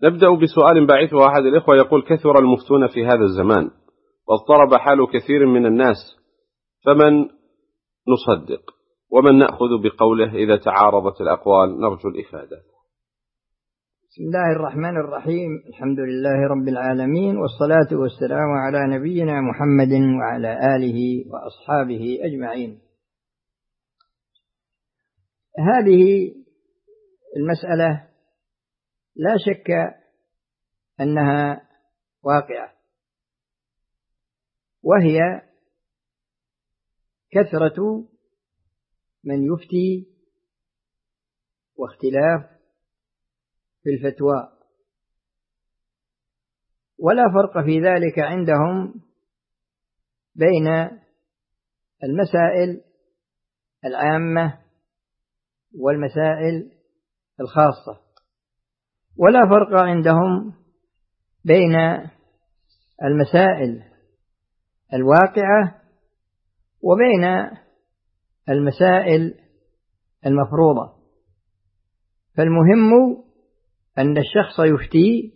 نبدأ بسؤال باعثه أحد الإخوة يقول: كثر المفتون في هذا الزمان واضطرب حال كثير من الناس، فمن نصدق ومن نأخذ بقوله إذا تعارضت الأقوال؟ نرجو الإفادة. بسم الله الرحمن الرحيم، الحمد لله رب العالمين، والصلاة والسلام على نبينا محمد وعلى آله وأصحابه أجمعين. هذه المسألة لا شك أنها واقعة، وهي كثرة من يفتي واختلاف في الفتوى، ولا فرق في ذلك عندهم بين المسائل العامة والمسائل الخاصة، ولا فرق عندهم بين المسائل الواقعة وبين المسائل المفروضة. فالمهم أن الشخص يفتي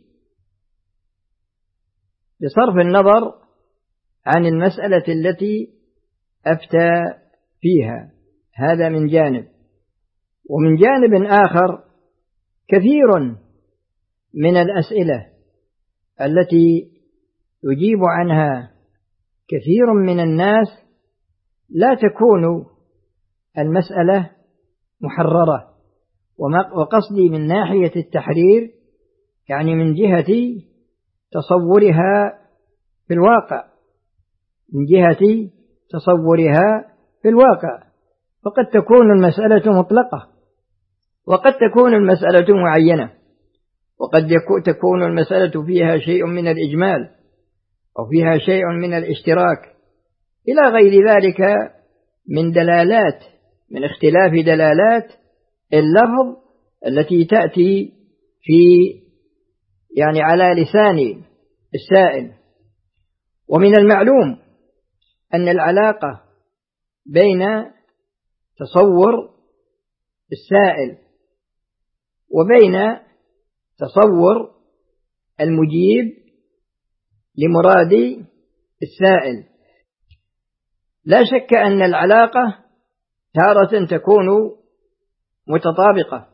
بصرف النظر عن المسألة التي أفتى فيها، هذا من جانب. ومن جانب آخر، كثير من الأسئلة التي يجيب عنها كثير من الناس لا تكون المسألة محررة، وقصدي من ناحية التحرير يعني من جهة تصورها في الواقع، من جهة تصورها في الواقع. فقد تكون المسألة مطلقة، وقد تكون المسألة معينة، وقد تكون المسألة فيها شيء من الإجمال أو فيها شيء من الاشتراك إلى غير ذلك من دلالات، من اختلاف دلالات اللفظ التي تأتي في يعني على لسان السائل. ومن المعلوم أن العلاقة بين تصور السائل وبين تصور المجيب لمراد السائل لا شك أن العلاقة تارة تكون متطابقة،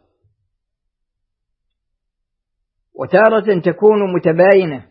وتارة تكون متباينة،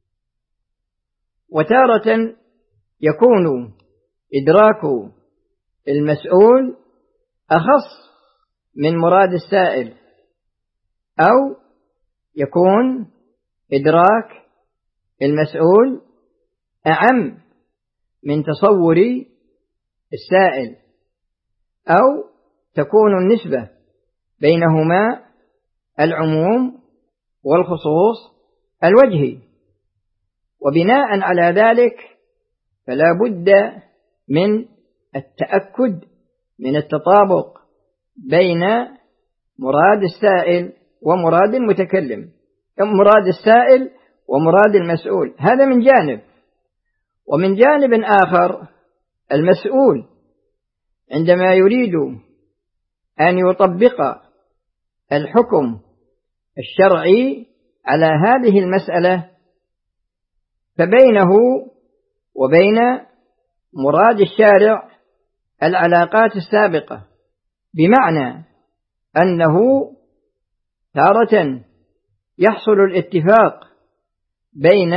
وتارة يكون إدراك المسؤول أخص من مراد السائل، أو يكون إدراك المسؤول أعم من تصور السائل، أو تكون النسبة بينهما العموم والخصوص الوجهي. وبناء على ذلك فلا بد من التأكد من التطابق بين مراد السائل ومراد المتكلم، مراد السائل ومراد المسؤول، هذا من جانب. ومن جانب آخر، المسؤول عندما يريد أن يطبق الحكم الشرعي على هذه المسألة فبينه وبين مراد الشارع العلاقات السابقة، بمعنى أنه تارة يحصل الاتفاق بين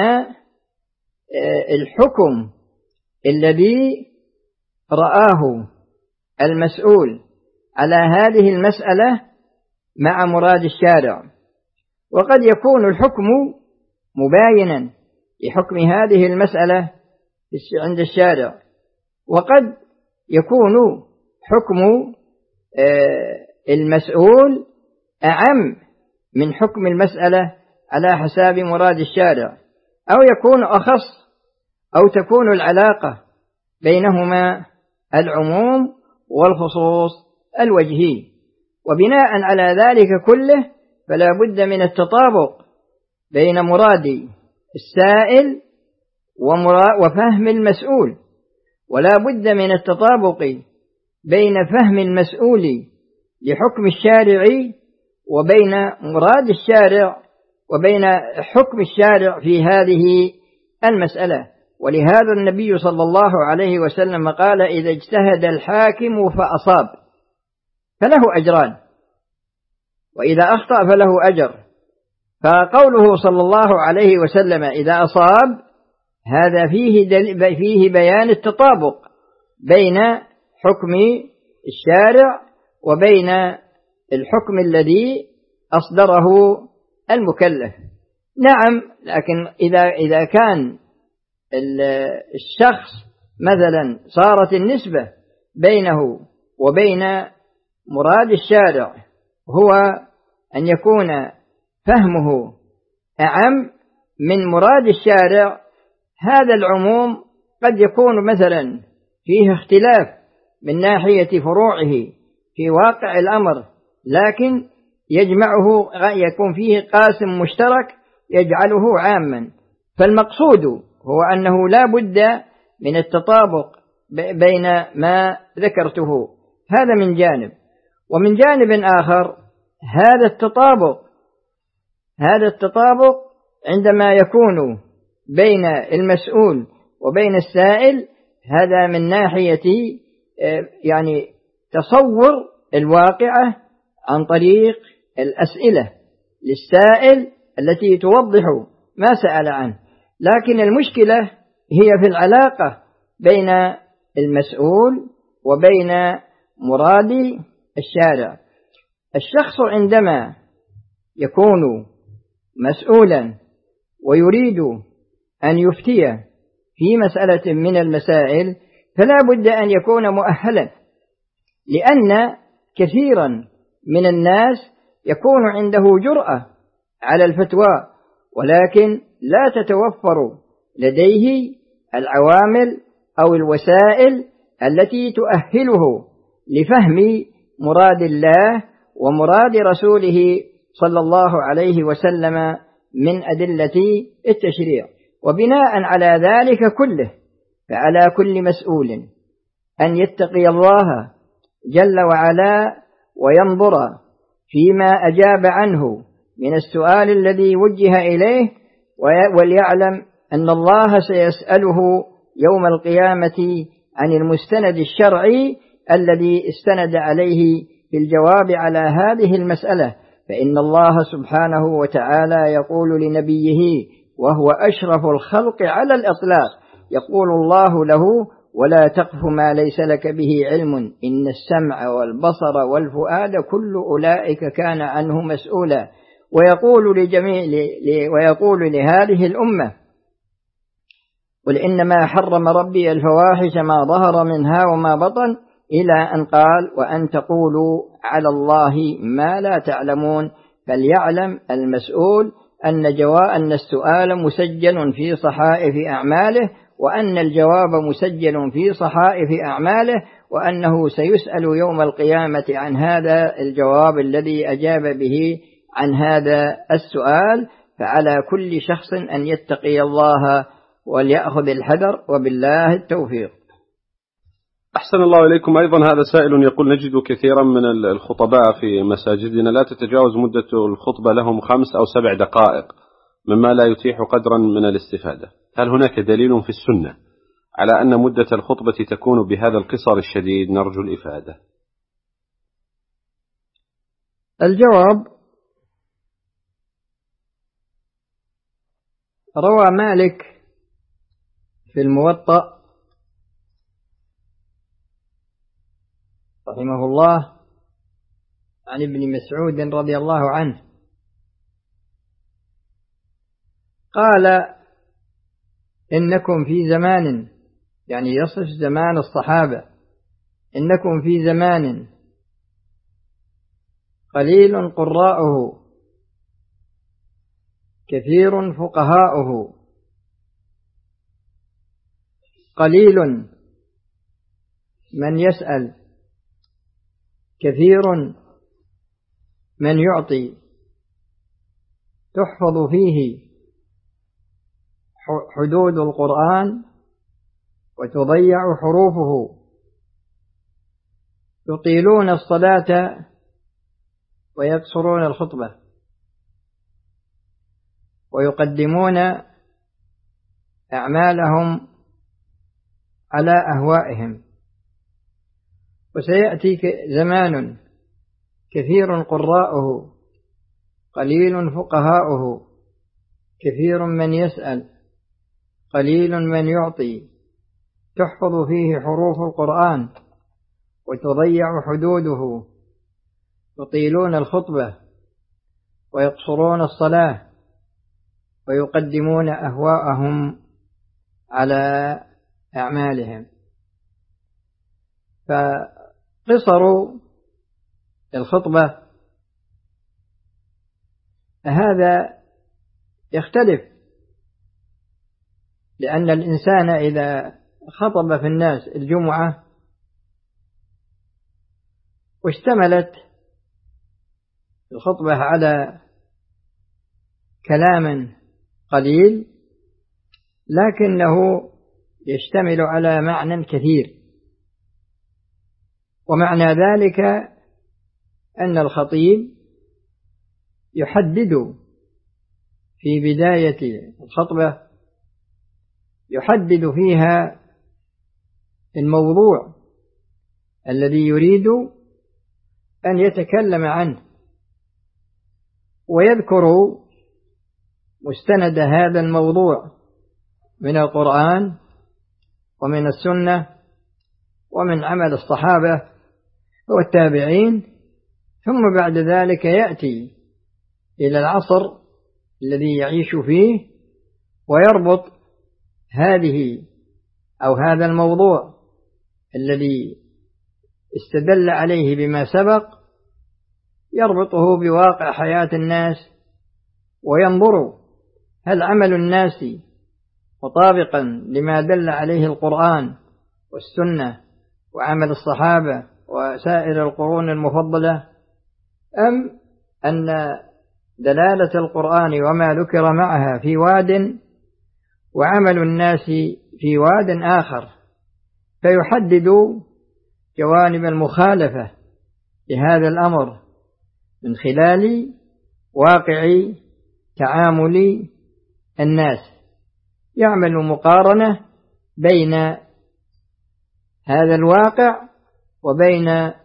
الحكم الذي رآه المسؤول على هذه المسألة مع مراد الشارع، وقد يكون الحكم مباينا لحكم هذه المسألة عند الشارع، وقد يكون حكم المسؤول أعم من حكم المسألة على حساب مراد الشارع، أو يكون أخص، أو تكون العلاقة بينهما العموم والخصوص الوجهي. وبناء على ذلك كله فلا بد من التطابق بين مراد السائل وفهم المسؤول، ولا بد من التطابق بين فهم المسؤول لحكم الشارع وبين مراد الشارع وبين حكم الشارع في هذه المسألة. ولهذا النبي صلى الله عليه وسلم قال: إذا اجتهد الحاكم فأصاب فله أجران، وإذا أخطأ فله أجر. فقوله صلى الله عليه وسلم إذا أصاب، هذا فيه بيان التطابق بين حكم الشارع وبين الحكم الذي أصدره المكلف. نعم، لكن إذا كان الشخص مثلا صارت النسبة بينه وبين مراد الشارع هو أن يكون فهمه أعم من مراد الشارع، هذا العموم قد يكون مثلا فيه اختلاف من ناحية فروعه في واقع الأمر، لكن يجمعه، يكون فيه قاسم مشترك يجعله عاما. فالمقصود هو أنه لا بد من التطابق بين ما ذكرته، هذا من جانب. ومن جانب آخر هذا التطابق عندما يكون بين المسؤول وبين السائل، هذا من ناحية يعني تصور الواقعة عن طريق الأسئلة للسائل التي توضح ما سأل عنه. لكن المشكلة هي في العلاقة بين المسؤول وبين مراد الشارع. الشخص عندما يكون مسؤولا ويريد أن يفتي في مسألة من المسائل، فلا بد أن يكون مؤهلا، لأن كثيرا من الناس يكون عنده جرأة على الفتوى، ولكن لا تتوفر لديه العوامل أو الوسائل التي تؤهله لفهم مراد الله ومراد رسوله صلى الله عليه وسلم من أدلة التشريع. وبناء على ذلك كله، فعلى كل مسؤول أن يتقي الله جل وعلا وينظر فيما أجاب عنه من السؤال الذي وجه إليه، وليعلم أن الله سيسأله يوم القيامة عن المستند الشرعي الذي استند عليه في الجواب على هذه المسألة. فإن الله سبحانه وتعالى يقول لنبيه وهو أشرف الخلق على الإطلاق، يقول الله له: ولا تقف ما ليس لك به علم إن السمع والبصر والفؤاد كل أولئك كان عنه مسؤولا. ويقول لهذه الأمة: قل إنما حرم ربي الفواحش ما ظهر منها وما بطن، إلى أن قال: وأن تقولوا على الله ما لا تعلمون. فليعلم المسؤول أن السؤال مسجل في صحائف أعماله، وأن الجواب مسجل في صحائف أعماله، وأنه سيسأل يوم القيامة عن هذا الجواب الذي أجاب به عن هذا السؤال. فعلى كل شخص أن يتقي الله وليأخذ الحذر، وبالله التوفيق. أحسن الله إليكم. أيضا هذا سائل يقول: نجد كثيرا من الخطباء في مساجدنا لا تتجاوز مدة الخطبة لهم 5 أو 7 دقائق، مما لا يتيح قدرا من الاستفادة. هل هناك دليل في السنة على أن مدة الخطبة تكون بهذا القصر الشديد؟ نرجو الإفادة. الجواب: روى مالك في الموطأ رحمه الله عن ابن مسعود رضي الله عنه قال: إنكم في زمان، يعني يصف زمان الصحابة، إنكم في زمان قليل قراؤه كثير فقهاؤه، قليل من يسأل كثير من يعطي، تحفظ فيه حدود القرآن وتضيع حروفه، يطيلون الصلاة ويقصرون الخطبة. ويقدمون أعمالهم على أهوائهم. وسيأتي زمان كثير قراؤه قليل فقهاؤه، كثير من يسأل قليل من يعطي، تحفظ فيه حروف القرآن وتضيع حدوده، يطيلون الخطبة ويقصرون الصلاة ويقدمون أهواءهم على أعمالهم. فقصر الخطبة هذا يختلف، لأن الإنسان إذا خطب في الناس الجمعة واشتملت الخطبة على كلام قليل لكنه يشتمل على معنى كثير، ومعنى ذلك أن الخطيب يحدد في بداية الخطبة، يحدد فيها الموضوع الذي يريد أن يتكلم عنه، ويذكر مستند هذا الموضوع من القرآن ومن السنة ومن عمل الصحابة والتابعين، ثم بعد ذلك يأتي إلى العصر الذي يعيش فيه ويربط هذه أو هذا الموضوع الذي استدل عليه بما سبق، يربطه بواقع حياة الناس وينظر هل عمل الناس مطابقا لما دل عليه القرآن والسنة وعمل الصحابة وسائر القرون المفضلة، أم أن دلالة القرآن وما ذكر معها في واد وعمل الناس في واد آخر، فيحدد جوانب المخالفة لهذا الأمر من خلال واقع تعامل الناس، يعمل مقارنة بين هذا الواقع وبين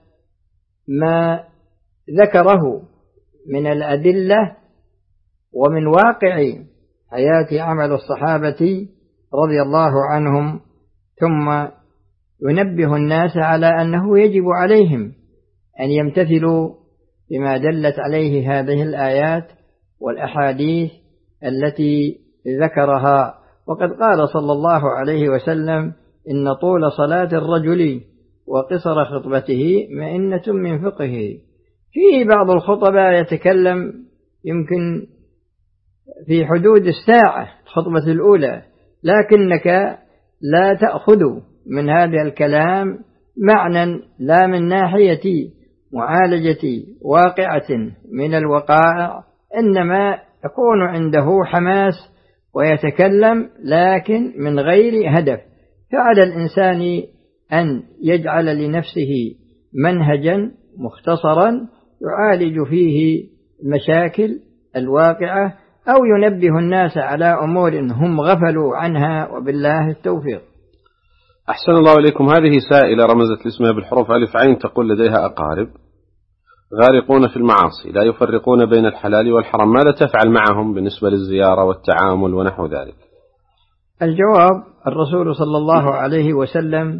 ما ذكره من الأدلة ومن واقع حياة عمل الصحابة رضي الله عنهم، ثم ينبه الناس على أنه يجب عليهم أن يمتثلوا بما دلت عليه هذه الآيات والأحاديث التي ذكرها. وقد قال صلى الله عليه وسلم: إن طول صلاة الرجل وقصر خطبته مئنة من فقهه. في بعض الخطباء يتكلم يمكن في حدود الساعة الخطبة الأولى، لكنك لا تأخذ من هذا الكلام معنى، لا من ناحية معالجة واقعة من الوقائع، إنما يكون عنده حماس ويتكلم لكن من غير هدف. فعلى الإنسان أن يجعل لنفسه منهجا مختصرا يعالج فيه المشاكل الواقعة، أو ينبه الناس على أمور هم غفلوا عنها، وبالله التوفيق. أحسن الله إليكم. هذه سائلة رمزت لاسمها بالحروف ألف عين، تقول: لديها أقارب غارقون في المعاصي لا يفرقون بين الحلال والحرام، ماذا تفعل معهم بالنسبة للزيارة والتعامل ونحو ذلك؟ الجواب: الرسول صلى الله عليه وسلم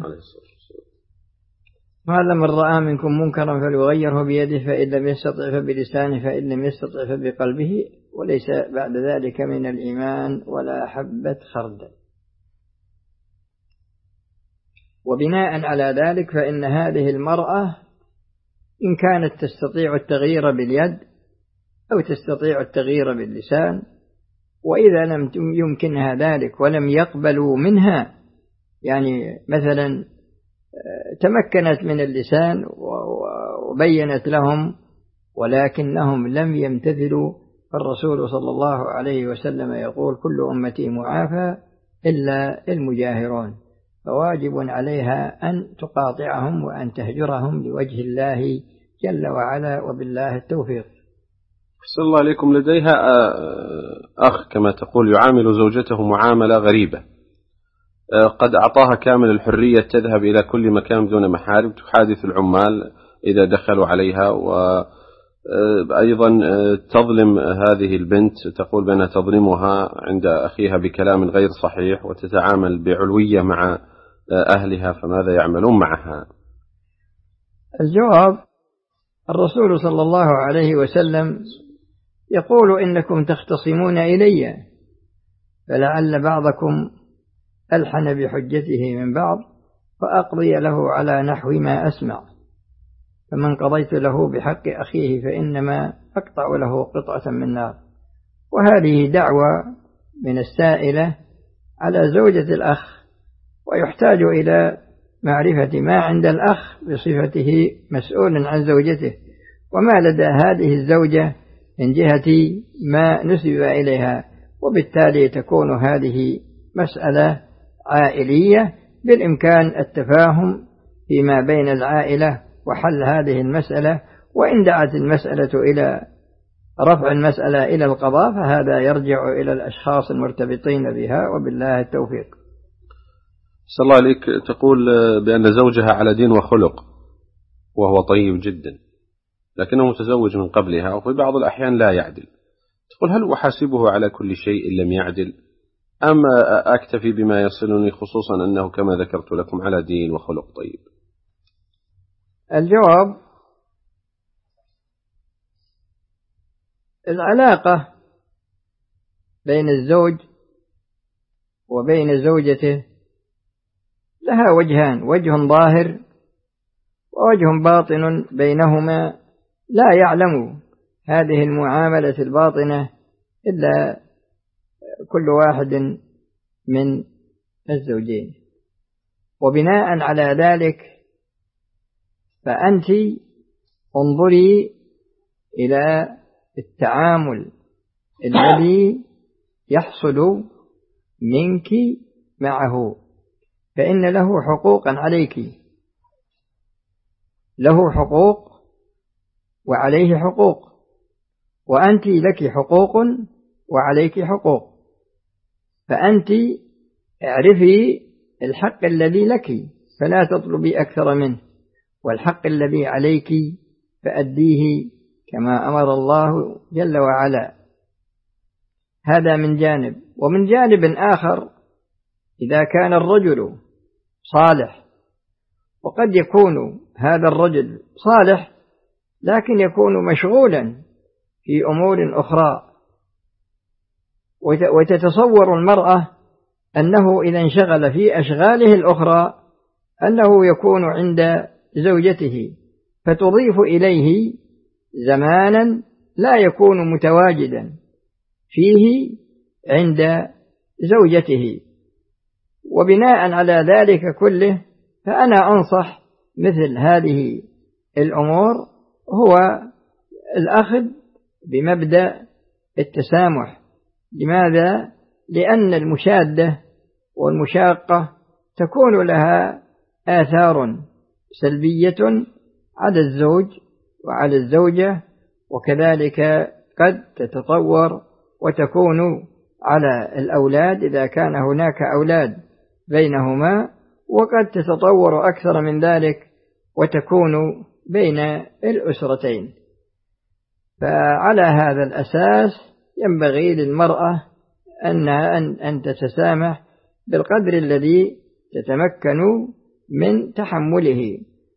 هذا: من رأى منكم منكرا فليغيره بيده، فإن لم يستطع فبلسانه، فإن لم يستطع فبقلبه، وليس بعد ذلك من الإيمان ولا حبة خردل. وبناء على ذلك فإن هذه المرأة إن كانت تستطيع التغيير باليد أو تستطيع التغيير باللسان، وإذا لم يمكنها ذلك ولم يقبلوا منها، يعني مثلا تمكنت من اللسان وبينت لهم ولكنهم لم يمتثلوا، فالرسول صلى الله عليه وسلم يقول: كل أمتي معافى إلا المجاهرون. فواجب عليها أن تقاطعهم وأن تهجرهم لوجه الله جل وعلا، وبالله التوفيق. صلى الله عليكم. لديها أخ كما تقول يعامل زوجته معاملة غريبة، قد أعطاها كامل الحرية، تذهب إلى كل مكان بدون محارم، تحادث العمال إذا دخلوا عليها، وأيضا تظلم هذه البنت، تقول بأنها تظلمها عند أخيها بكلام غير صحيح، وتتعامل بعلوية مع أهلها، فماذا يعملون معها؟ الجواب: الرسول صلى الله عليه وسلم يقول: إنكم تختصمون إلي، فلعل بعضكم ألحن بحجته من بعض، فأقضي له على نحو ما أسمع، فمن قضيت له بحق أخيه فإنما أقطع له قطعة من نار. وهذه دعوة من السائلة على زوجة الأخ، ويحتاج إلى معرفة ما عند الأخ بصفته مسؤول عن زوجته، وما لدى هذه الزوجة من جهة ما نسب إليها، وبالتالي تكون هذه مسألة عائلية، بالإمكان التفاهم فيما بين العائلة وحل هذه المسألة. وإن دعت المسألة إلى رفع المسألة إلى القضاء فهذا يرجع إلى الأشخاص المرتبطين بها، وبالله التوفيق. صلى الله عليك، تقول بأن زوجها على دين وخلق وهو طيب جدا، لكنه متزوج من قبلها، وفي بعض الأحيان لا يعدل. تقول: هل أحاسبه على كل شيء إن لم يعدل، أم أكتفي بما يصلني، خصوصا أنه كما ذكرت لكم على دين وخلق طيب؟ الجواب: العلاقة بين الزوج وبين زوجته لها وجهان: وجه ظاهر ووجه باطن بينهما، لا يعلم هذه المعاملة الباطنة إلا كل واحد من الزوجين. وبناء على ذلك فأنت انظري إلى التعامل الذي يحصل منك معه، فإن له حقوقا عليك، له حقوق وعليه حقوق، وأنت لك حقوق وعليك حقوق، فأنت اعرفي الحق الذي لك فلا تطلبي أكثر منه، والحق الذي عليك فأديه كما أمر الله جل وعلا. هذا من جانب. ومن جانب آخر، إذا كان الرجل صالح، وقد يكون هذا الرجل صالح لكن يكون مشغولا في أمور أخرى، وتتصور المرأة أنه إذا انشغل في أشغاله الأخرى أنه يكون عند زوجته، فتضيف إليه زمانا لا يكون متواجدا فيه عند زوجته. وبناء على ذلك كله فأنا أنصح مثل هذه الأمور هو الأخذ بمبدأ التسامح. لماذا؟ لأن المشادة والمشاقة تكون لها آثار سلبية على الزوج وعلى الزوجة، وكذلك قد تتطور وتكون على الأولاد إذا كان هناك أولاد بينهما، وقد تتطور أكثر من ذلك وتكون بين الأسرتين. فعلى هذا الأساس ينبغي للمرأة أن تتسامح بالقدر الذي تتمكن من تحمله.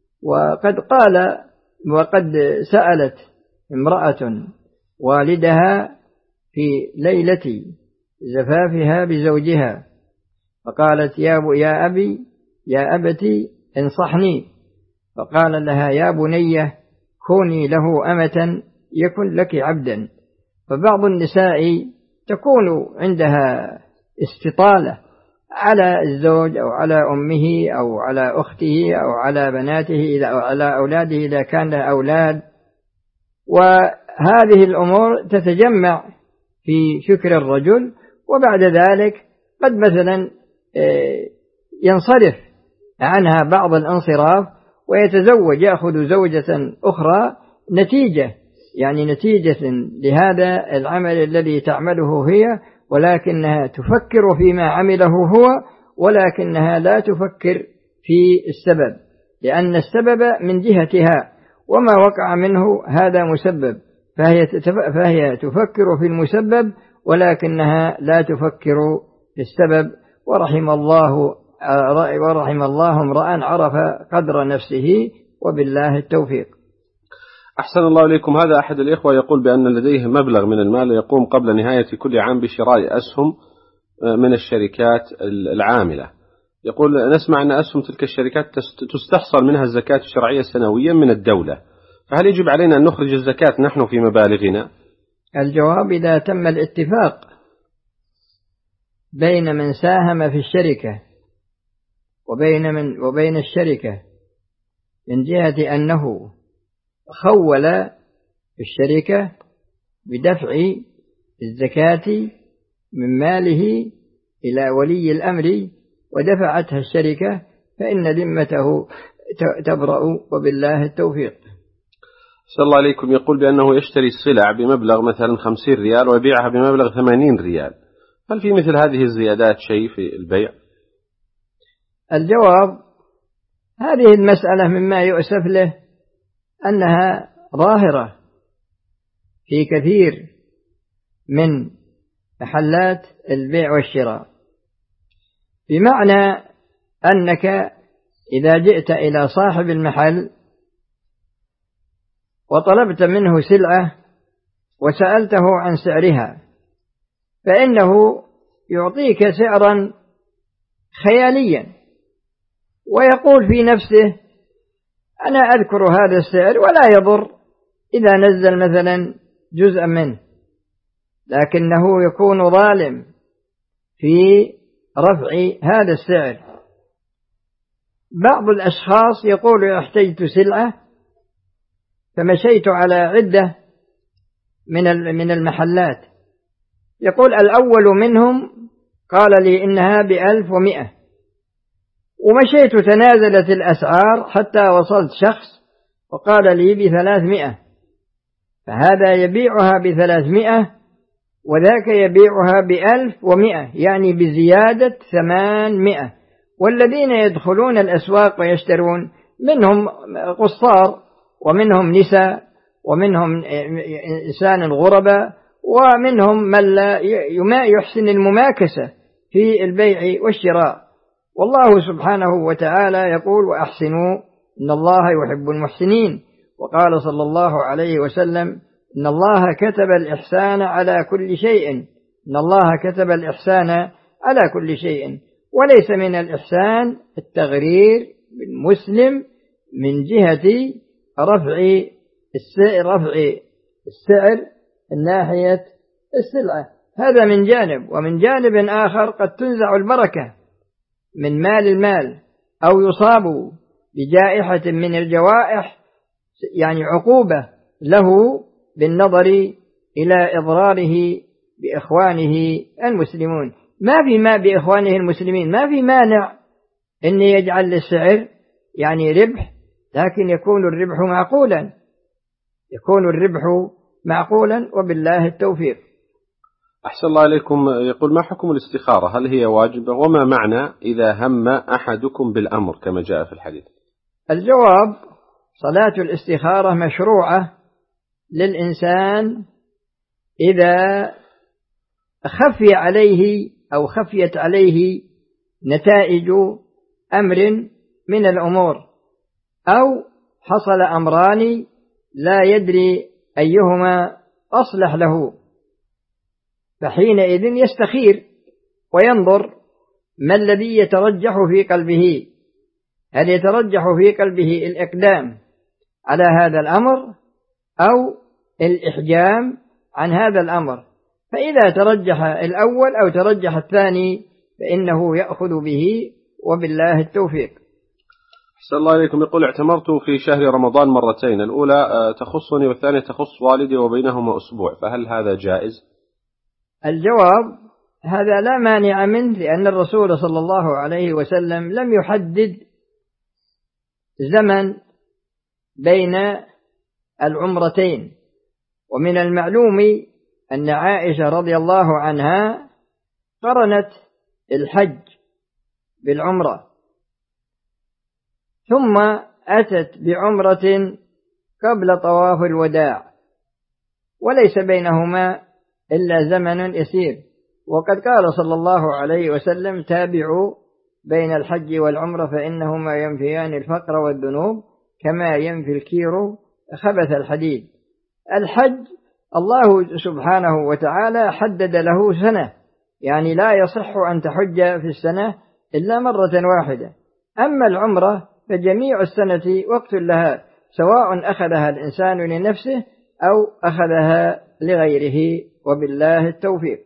وقد سألت امرأة والدها في ليلة زفافها بزوجها فقالت: يا أبتي انصحني. فقال لها: يا بني كوني له أمة يكن لك عبدا. فبعض النساء تكون عندها استطالة على الزوج أو على أمه أو على أخته أو على بناته أو على أولاده إذا كان له أولاد، وهذه الأمور تتجمع في فكر الرجل، وبعد ذلك قد مثلا ينصرف عنها بعض الانصراف ويتزوج، يأخذ زوجة أخرى نتيجة يعني نتيجة لهذا العمل الذي تعمله هي، ولكنها تفكر فيما عمله هو، ولكنها لا تفكر في السبب، لأن السبب من جهتها، وما وقع منه هذا مسبب، فهي تفكر في المسبب ولكنها لا تفكر في السبب. ورحم الله امرأ عرف قدر نفسه، وبالله التوفيق. أحسن الله إليكم. هذا أحد الإخوة يقول بأن لديه مبلغ من المال يقوم قبل نهاية كل عام بشراء أسهم من الشركات العاملة. يقول نسمع أن أسهم تلك الشركات تستحصل منها الزكاة الشرعية سنويا من الدولة، فهل يجب علينا أن نخرج الزكاة نحن في مبالغنا؟ الجواب: إذا تم الاتفاق بين من ساهم في الشركة وبين الشركة من جهة أنه خول الشركة بدفع الزكاة من ماله إلى ولي الأمر ودفعتها الشركة، فإن ذمته تبرأ، وبالله التوفيق. صلى الله عليكم. يقول بأنه يشتري السلع بمبلغ مثلا 50 ريال ويبيعها بمبلغ 80 ريال، هل في مثل هذه الزيادات شيء في البيع؟ الجواب: هذه المسألة مما يؤسف له أنها ظاهرة في كثير من محلات البيع والشراء، بمعنى أنك إذا جئت إلى صاحب المحل وطلبت منه سلعة وسألته عن سعرها، فإنه يعطيك سعرا خياليا ويقول في نفسه: أنا أذكر هذا السعر ولا يضر إذا نزل مثلا جزءا منه، لكنه يكون ظالم في رفع هذا السعر. بعض الأشخاص يقول: احتجت سلعة فمشيت على عدة من المحلات، يقول الأول منهم قال لي إنها ب1100، ومشيت تنازلت الأسعار حتى وصلت شخص وقال لي ب300، فهذا يبيعها ب300 وذاك يبيعها ب1100، يعني بزيادة 800. والذين يدخلون الأسواق ويشترون منهم قصار، ومنهم نساء، ومنهم إنسان الغرباء، ومنهم من لا يحسن المماكسة في البيع والشراء. والله سبحانه وتعالى يقول: وأحسنوا إن الله يحب المحسنين. وقال صلى الله عليه وسلم: إن الله كتب الإحسان على كل شيء، إن الله كتب الإحسان على كل شيء، وليس من الإحسان التغرير بالمسلم من جهة رفع السعر من ناحية السلعة، هذا من جانب. ومن جانب آخر قد تنزع البركة من مال المال، أو يصاب بجائحة من الجوائح، يعني عقوبة له بالنظر إلى إضراره بإخوانه المسلمون. ما بإخوانه المسلمين ما في مانع أن يجعل للسعر يعني ربح، لكن يكون الربح معقولا، وبالله التوفيق. أحسن الله عليكم. يقول: ما حكم الاستخارة؟ هل هي واجبة؟ وما معنى إذا هم أحدكم بالأمر كما جاء في الحديث؟ الجواب: صلاة الاستخارة مشروعة للإنسان إذا خفي عليه أو خفيت عليه نتائج أمر من الأمور، أو حصل أمران لا يدري أيهما أصلح له، فحينئذ يستخير وينظر ما الذي يترجح في قلبه، هل يترجح في قلبه الإقدام على هذا الأمر أو الإحجام عن هذا الأمر، فإذا ترجح الأول أو ترجح الثاني فإنه يأخذ به، وبالله التوفيق. أحسن الله عليكم. يقول: اعتمرت في شهر رمضان مرتين، الأولى تخصني والثانية تخص والدي وبينهما أسبوع، فهل هذا جائز؟ الجواب: هذا لا مانع منه، لأن الرسول صلى الله عليه وسلم لم يحدد زمن بين العمرتين، ومن المعلوم أن عائشة رضي الله عنها قرنت الحج بالعمرة، ثم أتت بعمرة قبل طواف الوداع، وليس بينهما إلا زمن يسير. وقد قال صلى الله عليه وسلم: تابعوا بين الحج والعمرة فإنهما ينفيان الفقر والذنوب كما ينفي الكير خبث الحديد. الحج الله سبحانه وتعالى حدد له سنة، يعني لا يصح أن تحج في السنة إلا مرة واحدة. أما العمرة فجميع السنة وقت لها، سواء أخذها الإنسان لنفسه أو أخذها لغيره، وبالله التوفيق.